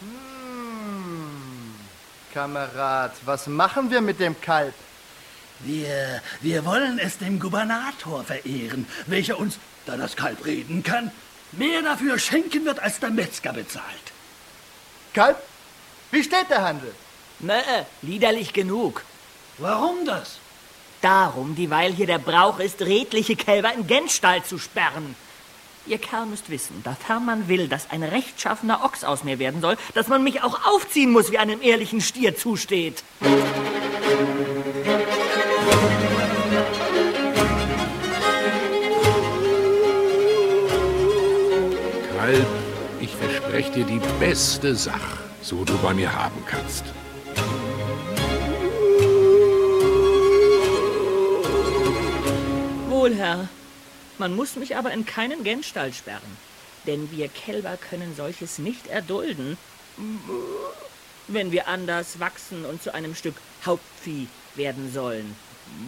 Kamerad, was machen wir mit dem Kalb? Wir wollen es dem Gubernator verehren, welcher uns, da das Kalb reden kann, mehr dafür schenken wird, als der Metzger bezahlt. Kalb? Wie steht der Handel? Liederlich genug. Warum das? Darum, dieweil hier der Brauch ist, redliche Kälber in Gänsstall zu sperren. Ihr Kerl müsst wissen, dafern man will, dass ein rechtschaffener Ochs aus mir werden soll, dass man mich auch aufziehen muss, wie einem ehrlichen Stier zusteht. Kalb, ich verspreche dir die beste Sache, so du bei mir haben kannst. Wohl, Herr. Man muss mich aber in keinen Gänsstall sperren, denn wir Kälber können solches nicht erdulden, wenn wir anders wachsen und zu einem Stück Hauptvieh werden sollen.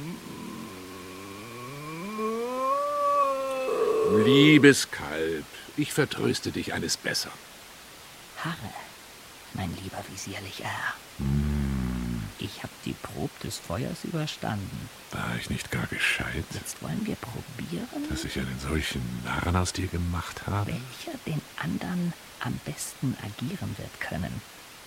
Liebes Kalb, ich vertröste dich eines Besseren. Harre, mein lieber visierlicher Herr. Ich habe die Probe des Feuers überstanden. War ich nicht gar gescheit? Jetzt wollen wir probieren, dass ich einen solchen Narren aus dir gemacht habe? welcher den anderen am besten agieren wird können.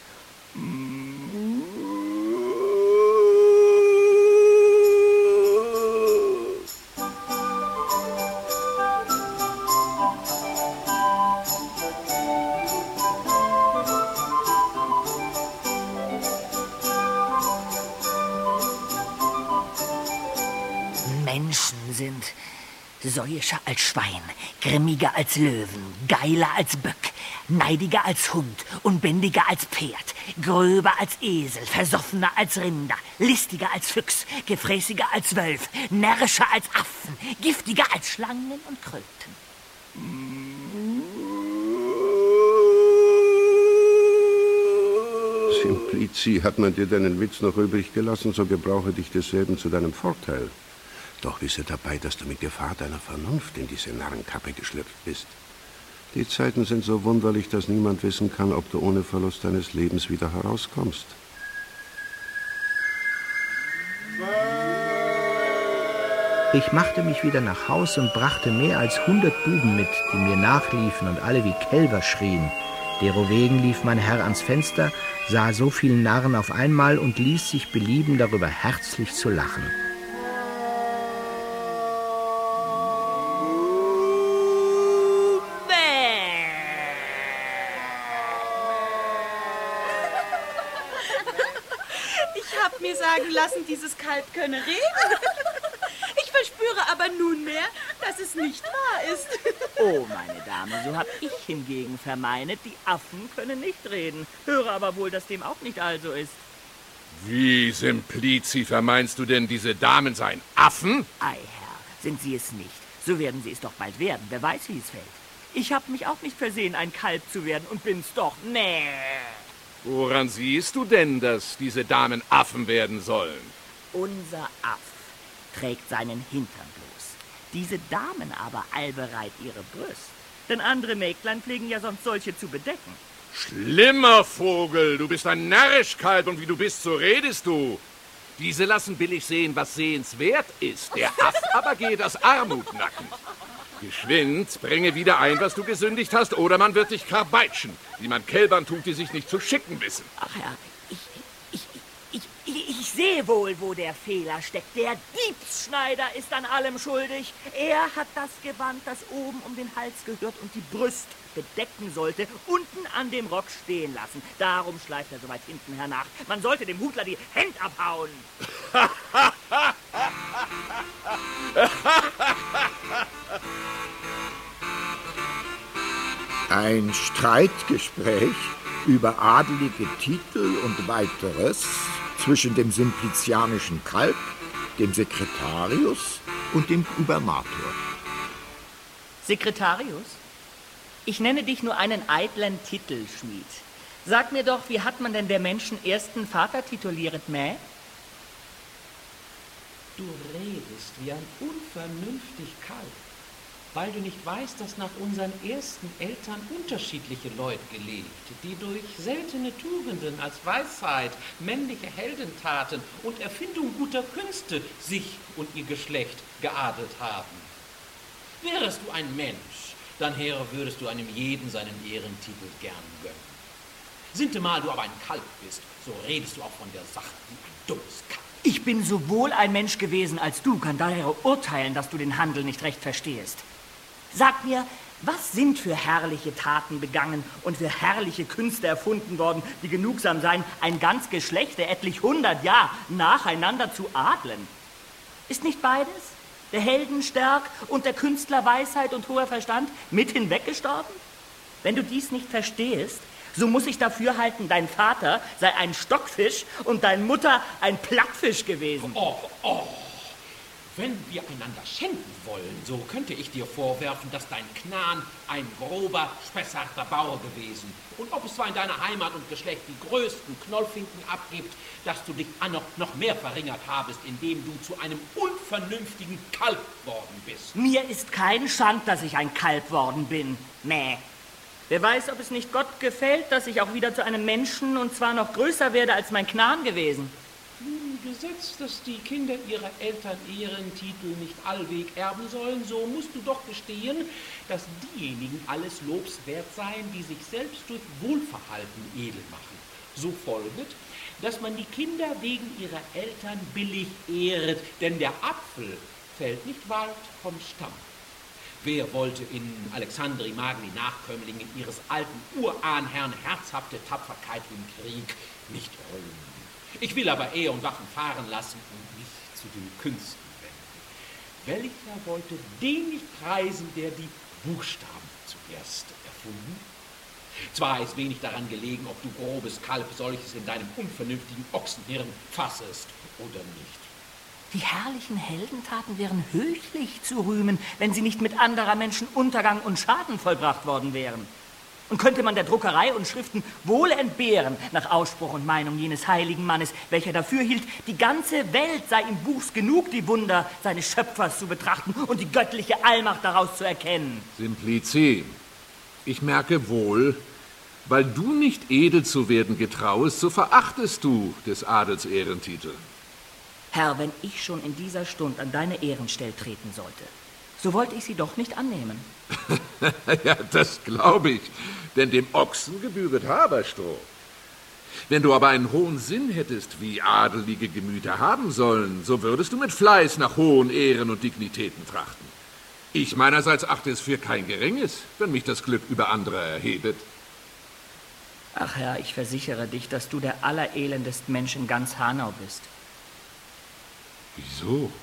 Menschen sind säuischer als Schwein, grimmiger als Löwen, geiler als Böck, neidiger als Hund, unbändiger als Pferd, gröber als Esel, versoffener als Rinder, listiger als Füchs, gefräßiger als Wölf, närrischer als Affen, giftiger als Schlangen und Kröten. Simplici, hat man dir deinen Witz noch übrig gelassen, so gebrauche dich desselben zu deinem Vorteil. Doch wisse dabei, dass du mit Gefahr deiner Vernunft in diese Narrenkappe geschlüpft bist. Die Zeiten sind so wunderlich, dass niemand wissen kann, ob du ohne Verlust deines Lebens wieder herauskommst. Ich machte mich wieder nach Haus und brachte mehr als 100 Buben mit, die mir nachliefen und alle wie Kälber schrien. Derowegen lief mein Herr ans Fenster, sah so vielen Narren auf einmal und ließ sich belieben, darüber herzlich zu lachen. Sagen lassen, dieses Kalb könne reden. Ich verspüre aber nunmehr, dass es nicht wahr ist. Oh, meine Dame, so hab ich hingegen vermeinet, die Affen können nicht reden. Höre aber wohl, dass dem auch nicht also ist. Wie, Simplici, vermeinst du denn, diese Damen seien Affen? Ei, Herr, sind sie es nicht. So werden sie es doch bald werden. Wer weiß, wie es fällt. Ich hab mich auch nicht versehen, ein Kalb zu werden und bin's doch. Nee. Woran siehst du denn, dass diese Damen Affen werden sollen? Unser Aff trägt seinen Hintern bloß. Diese Damen aber allbereit ihre Brust. Denn andere Mägdlein pflegen ja sonst solche zu bedecken. Schlimmer Vogel, du bist ein Närrischkalb und wie du bist, so redest du. Diese lassen billig sehen, was sehenswert ist. Der Aff aber geht aus Armut nackend. Geschwind, bringe wieder ein, was du gesündigt hast, oder man wird dich karbeitschen, wie man Kälbern tut, die sich nicht zu schicken wissen. Ach Herr, ich sehe wohl, wo der Fehler steckt. Der Diebsschneider ist an allem schuldig. Er hat das Gewand, das oben um den Hals gehört und die Brust bedecken sollte, unten an dem Rock stehen lassen. Darum schleift er so weit hinten hernach. Man sollte dem Hutler die Hände abhauen. Ein Streitgespräch über adelige Titel und weiteres zwischen dem simplizianischen Kalb, dem Sekretarius und dem Gubernator. Sekretarius? Ich nenne dich nur einen eitlen Titelschmied. Sag mir doch, wie hat man denn der Menschen ersten Vater tituliert, Mäh? Du redest wie ein unvernünftig Kalb. Weil du nicht weißt, dass nach unseren ersten Eltern unterschiedliche Leute gelebt, die durch seltene Tugenden als Weisheit, männliche Heldentaten und Erfindung guter Künste sich und ihr Geschlecht geadelt haben. Wärest du ein Mensch, dann Heere, würdest du einem jeden seinen Ehrentitel gern gönnen. Sintemal du aber ein Kalb bist, so redest du auch von der Sache wie ein dummes Kalb. Ich bin sowohl ein Mensch gewesen als du, kann daher urteilen, dass du den Handel nicht recht verstehst. Sag mir, was sind für herrliche Taten begangen und für herrliche Künste erfunden worden, die genugsam seien, ein ganz Geschlechte etlich 100 Jahre nacheinander zu adlen? Ist nicht beides, der Heldenstärk und der Künstler Weisheit und hoher Verstand, mit hinweggestorben? Wenn du dies nicht verstehst, so muss ich dafür halten, dein Vater sei ein Stockfisch und deine Mutter ein Plattfisch gewesen. Wenn wir einander schänden wollen, so könnte ich dir vorwerfen, dass dein Knan ein grober, spessarter Bauer gewesen. Und ob es zwar in deiner Heimat und Geschlecht die größten Knollfinken abgibt, dass du dich noch mehr verringert habest, indem du zu einem unvernünftigen Kalb worden bist. Mir ist kein Schand, dass ich ein Kalb worden bin. Nee. Wer weiß, ob es nicht Gott gefällt, dass ich auch wieder zu einem Menschen und zwar noch größer werde als mein Knan gewesen. Gesetzt, dass die Kinder ihrer Eltern Ehrentitel nicht allweg erben sollen, so musst du doch gestehen, dass diejenigen alles lobswert seien, die sich selbst durch Wohlverhalten edel machen. So folget, dass man die Kinder wegen ihrer Eltern billig ehret, denn der Apfel fällt nicht weit vom Stamm. Wer wollte in Alexandri Magni Nachkömmlingen ihres alten Urahnherrn herzhafte Tapferkeit im Krieg nicht rühmen? Ich will aber Ehe und Waffen fahren lassen und mich zu den Künsten wenden. Welcher wollte den nicht preisen, der die Buchstaben zuerst erfunden? Zwar ist wenig daran gelegen, ob du grobes Kalb solches in deinem unvernünftigen Ochsenhirn fassest oder nicht. Die herrlichen Heldentaten wären höchlich zu rühmen, wenn sie nicht mit anderer Menschen Untergang und Schaden vollbracht worden wären. Und könnte man der Druckerei und Schriften wohl entbehren, nach Ausspruch und Meinung jenes heiligen Mannes, welcher dafür hielt, die ganze Welt sei ihm Buchs genug, die Wunder seines Schöpfers zu betrachten und die göttliche Allmacht daraus zu erkennen. Simplice, ich merke wohl, weil du nicht edel zu werden getrauest, so verachtest du des Adels Ehrentitel. Herr, wenn ich schon in dieser Stunde an deine Ehrenstell treten sollte, so wollte ich sie doch nicht annehmen. Ja, das glaube ich, denn dem Ochsen gebühret Haberstroh. Wenn du aber einen hohen Sinn hättest, wie adelige Gemüter haben sollen, so würdest du mit Fleiß nach hohen Ehren und Dignitäten trachten. Ich meinerseits achte es für kein Geringes, wenn mich das Glück über andere erhebet. Ach Herr, ich versichere dich, dass du der allerelendest Mensch in ganz Hanau bist. Wieso?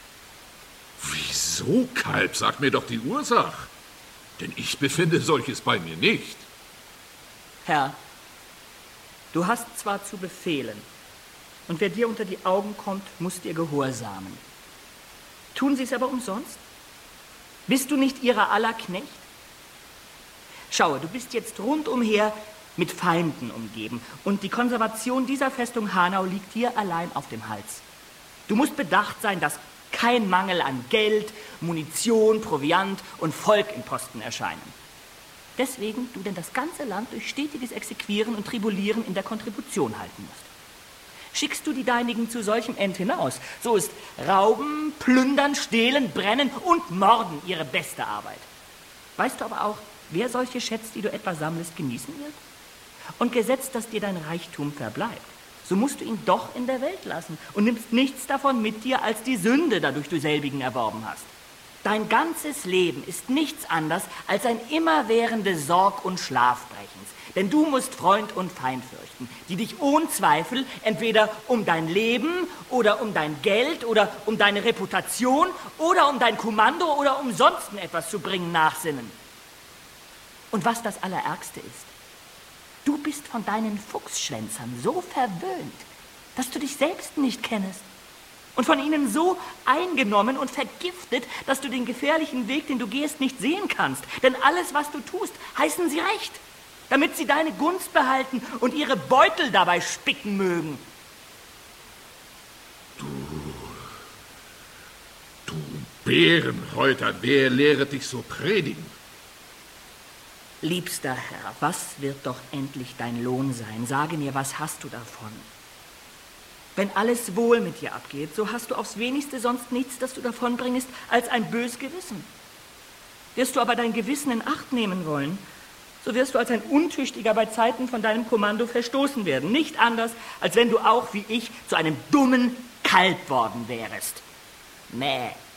Wieso, Kalb? Sag mir doch die Ursache. Denn ich befinde solches bei mir nicht. Herr, du hast zwar zu befehlen, und wer dir unter die Augen kommt, muss dir gehorsamen. Tun sie es aber umsonst? Bist du nicht ihrer aller Knecht? Schaue, du bist jetzt rundumher mit Feinden umgeben, und die Konservation dieser Festung Hanau liegt dir allein auf dem Hals. Du musst bedacht sein, dass kein Mangel an Geld, Munition, Proviant und Volk in Posten erscheinen. Deswegen du denn das ganze Land durch stetiges Exequieren und Tribulieren in der Kontribution halten musst. Schickst du die Deinigen zu solchem End hinaus, so ist Rauben, Plündern, Stehlen, Brennen und Morden ihre beste Arbeit. Weißt du aber auch, wer solche Schätze, die du etwa sammelst, genießen wird? Und gesetzt, dass dir dein Reichtum verbleibt, so musst du ihn doch in der Welt lassen und nimmst nichts davon mit dir als die Sünde, dadurch du selbigen erworben hast. Dein ganzes Leben ist nichts anderes als ein immerwährende Sorg- und Schlafbrechens. Denn du musst Freund und Feind fürchten, die dich ohne Zweifel entweder um dein Leben oder um dein Geld oder um deine Reputation oder um dein Kommando oder um sonst etwas zu bringen nachsinnen. Und was das Allerärgste ist, du bist von deinen Fuchsschwänzern so verwöhnt, dass du dich selbst nicht kennest. Und von ihnen so eingenommen und vergiftet, dass du den gefährlichen Weg, den du gehst, nicht sehen kannst. Denn alles, was du tust, heißen sie recht, damit sie deine Gunst behalten und ihre Beutel dabei spicken mögen. Du Bärenhäuter, wer lehret dich so predigen? Liebster Herr, was wird doch endlich dein Lohn sein? Sage mir, was hast du davon? Wenn alles wohl mit dir abgeht, so hast du aufs Wenigste sonst nichts, das du davonbringest, als ein bös Gewissen. Wirst du aber dein Gewissen in Acht nehmen wollen, so wirst du als ein Untüchtiger bei Zeiten von deinem Kommando verstoßen werden. Nicht anders, als wenn du auch, wie ich, zu einem dummen Kalb worden wärest. Mäh.